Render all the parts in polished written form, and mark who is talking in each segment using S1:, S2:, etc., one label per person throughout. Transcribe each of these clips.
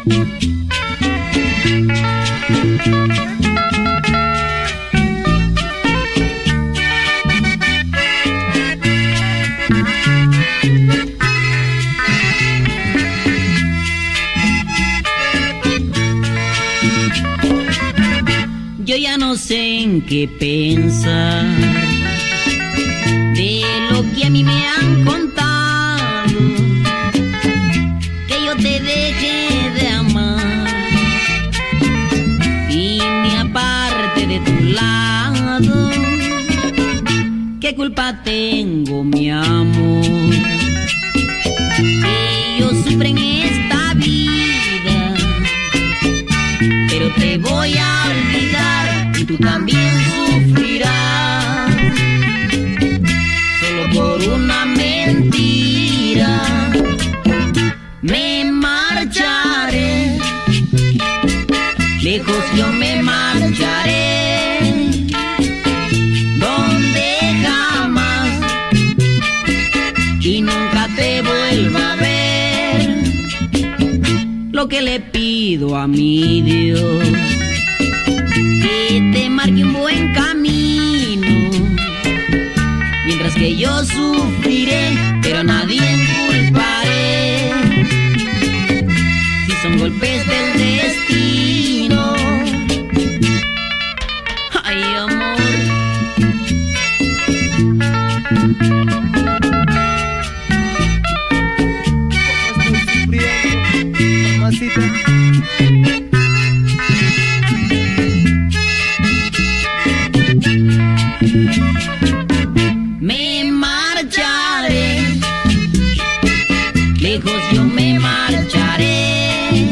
S1: Yo ya no sé en qué pensar de lo que a mí me han contado, que yo te dejé de amar y me aparte de tu lado. ¿Qué culpa tengo, mi amor? Ellos sufren esta vida, pero te voy a olvidar y tú también sufrirás, solo por una mentira. Me marcharé, lejos yo me marcharé, donde jamás y nunca te vuelva a ver. Lo que le pido a mi Dios, que te marque un buen camino, mientras que yo sufriré, pero a nadie culparé, si son golpes del destino. Ay, amor. Me marcharé, lejos yo me marcharé,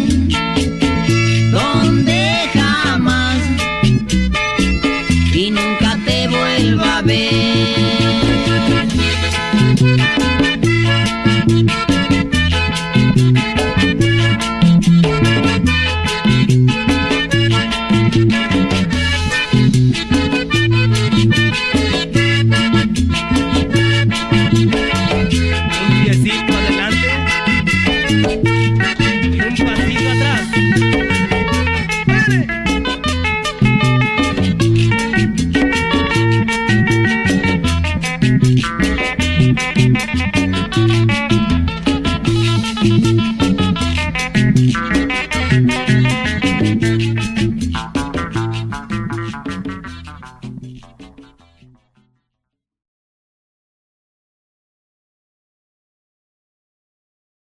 S1: donde jamás y nunca te vuelva a ver.